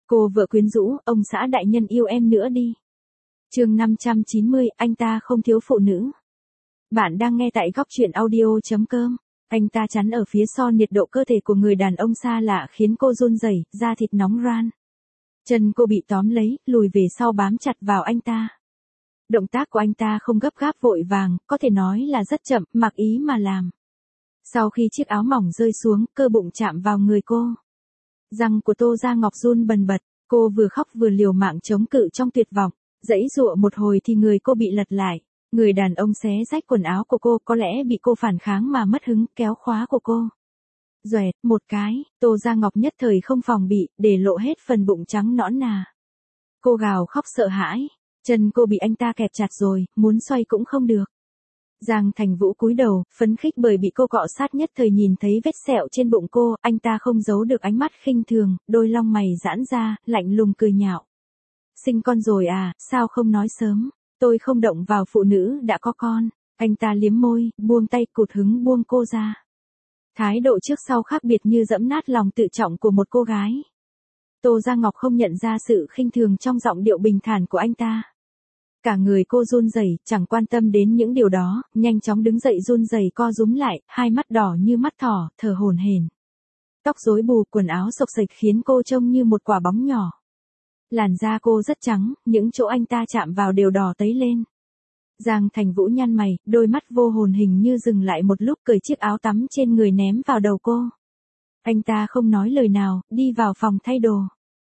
Cô vợ quyến rũ, ông xã đại nhân yêu em nữa đi. Chương 590, anh ta không thiếu phụ nữ. Bạn đang nghe tại góc truyện audio.com. Anh ta chắn ở phía so nhiệt độ cơ thể của người đàn ông xa lạ khiến cô run rẩy, da thịt nóng ran. Chân cô bị tóm lấy, lùi về sau bám chặt vào anh ta. Động tác của anh ta không gấp gáp vội vàng, có thể nói là rất chậm, mặc ý mà làm. Sau khi chiếc áo mỏng rơi xuống, cơ bụng chạm vào người cô. Răng của Tô Gia Ngọc run bần bật, cô vừa khóc vừa liều mạng chống cự trong tuyệt vọng. Giãy giụa một hồi thì người cô bị lật lại. Người đàn ông xé rách quần áo của cô, có lẽ bị cô phản kháng mà mất hứng, kéo khóa của cô. Doẹt, một cái, Tô Gia Ngọc nhất thời không phòng bị, để lộ hết phần bụng trắng nõn nà. Cô gào khóc sợ hãi, chân cô bị anh ta kẹp chặt rồi, muốn xoay cũng không được. Giang Thành Vũ cúi đầu, phấn khích bởi bị cô cọ sát, nhất thời nhìn thấy vết sẹo trên bụng cô, anh ta không giấu được ánh mắt khinh thường, đôi lông mày giãn ra, lạnh lùng cười nhạo. Sinh con rồi à, sao không nói sớm, tôi không động vào phụ nữ đã có con. Anh ta liếm môi, buông tay, cụt hứng buông cô ra. Thái độ trước sau khác biệt như dẫm nát lòng tự trọng của một cô gái. Tô Gia Ngọc không nhận ra sự khinh thường trong giọng điệu bình thản của anh ta. Cả người cô run rẩy, chẳng quan tâm đến những điều đó, nhanh chóng đứng dậy run rẩy co rúm lại, hai mắt đỏ như mắt thỏ, thở hổn hển. Tóc rối bù, quần áo xộc xệch khiến cô trông như một quả bóng nhỏ. Làn da cô rất trắng, những chỗ anh ta chạm vào đều đỏ tấy lên. Giang Thành Vũ nhăn mày, đôi mắt vô hồn hình như dừng lại một lúc, cởi chiếc áo tắm trên người ném vào đầu cô. Anh ta không nói lời nào, đi vào phòng thay đồ.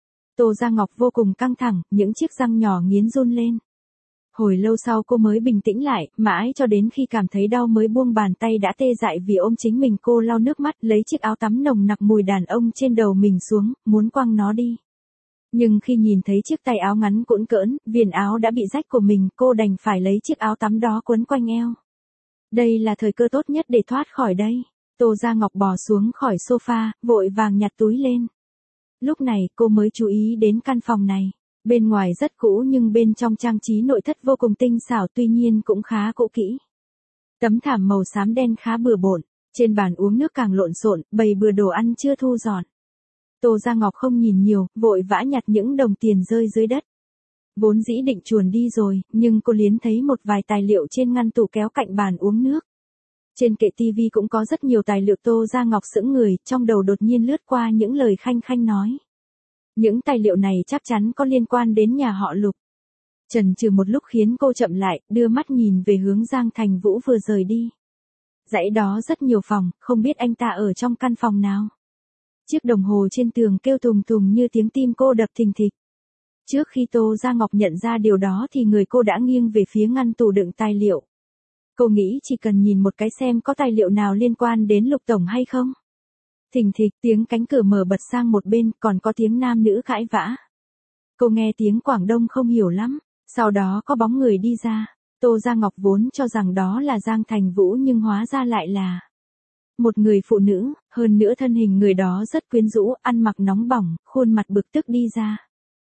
Tô Gia Ngọc vô cùng căng thẳng, những chiếc răng nhỏ nghiến run lên. Hồi lâu sau cô mới bình tĩnh lại, mãi cho đến khi cảm thấy đau mới buông bàn tay đã tê dại vì ôm chính mình. Cô lau nước mắt, lấy chiếc áo tắm nồng nặc mùi đàn ông trên đầu mình xuống, muốn quăng nó đi. Nhưng khi nhìn thấy chiếc tay áo ngắn cũn cỡn, viền áo đã bị rách của mình, cô đành phải lấy chiếc áo tắm đó quấn quanh eo. Đây là thời cơ tốt nhất để thoát khỏi đây. Tô Gia Ngọc bò xuống khỏi sofa, vội vàng nhặt túi lên. Lúc này cô mới chú ý đến căn phòng này. Bên ngoài rất cũ nhưng bên trong trang trí nội thất vô cùng tinh xảo, tuy nhiên cũng khá cũ kỹ. Tấm thảm màu xám đen khá bừa bộn, trên bàn uống nước càng lộn xộn, bày bừa đồ ăn chưa thu dọn. Tô Gia Ngọc không nhìn nhiều, vội vã nhặt những đồng tiền rơi dưới đất. Vốn dĩ định chuồn đi rồi, nhưng cô liến thấy một vài tài liệu trên ngăn tủ kéo cạnh bàn uống nước. Trên kệ tivi cũng có rất nhiều tài liệu. Tô Gia Ngọc sững người, trong đầu đột nhiên lướt qua những lời khanh khanh nói. Những tài liệu này chắc chắn có liên quan đến nhà họ Lục. Chần chừ một lúc khiến cô chậm lại, đưa mắt nhìn về hướng Giang Thành Vũ vừa rời đi. Dãy đó rất nhiều phòng, không biết anh ta ở trong căn phòng nào. Chiếc đồng hồ trên tường kêu tùng tùng như tiếng tim cô đập thình thịch. Trước khi Tô Gia Ngọc nhận ra điều đó thì người cô đã nghiêng về phía ngăn tủ đựng tài liệu. Cô nghĩ chỉ cần nhìn một cái xem có tài liệu nào liên quan đến Lục tổng hay không. Thình thịch, tiếng cánh cửa mở bật sang một bên, còn có tiếng nam nữ cãi vã. Cô nghe tiếng Quảng Đông không hiểu lắm, sau đó có bóng người đi ra. Tô Gia Ngọc vốn cho rằng đó là Giang Thành Vũ nhưng hóa ra lại là một người phụ nữ, hơn nữa thân hình người đó rất quyến rũ, ăn mặc nóng bỏng, khuôn mặt bực tức đi ra.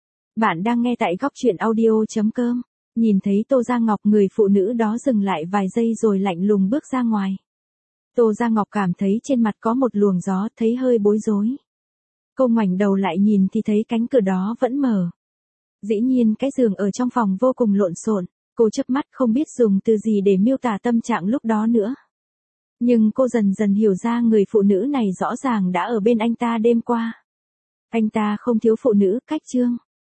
Bạn đang nghe tại góc truyện audio.com. Nhìn thấy Tô Gia Ngọc, người phụ nữ đó dừng lại vài giây rồi lạnh lùng bước ra ngoài. Tô Gia Ngọc cảm thấy trên mặt có một luồng gió, thấy hơi bối rối. Cô ngoảnh đầu lại nhìn thì thấy cánh cửa đó vẫn mở. Dĩ nhiên cái giường ở trong phòng vô cùng lộn xộn, cô chớp mắt không biết dùng từ gì để miêu tả tâm trạng lúc đó nữa. Nhưng cô dần dần hiểu ra người phụ nữ này rõ ràng đã ở bên anh ta đêm qua. Anh ta không thiếu phụ nữ, cách chương.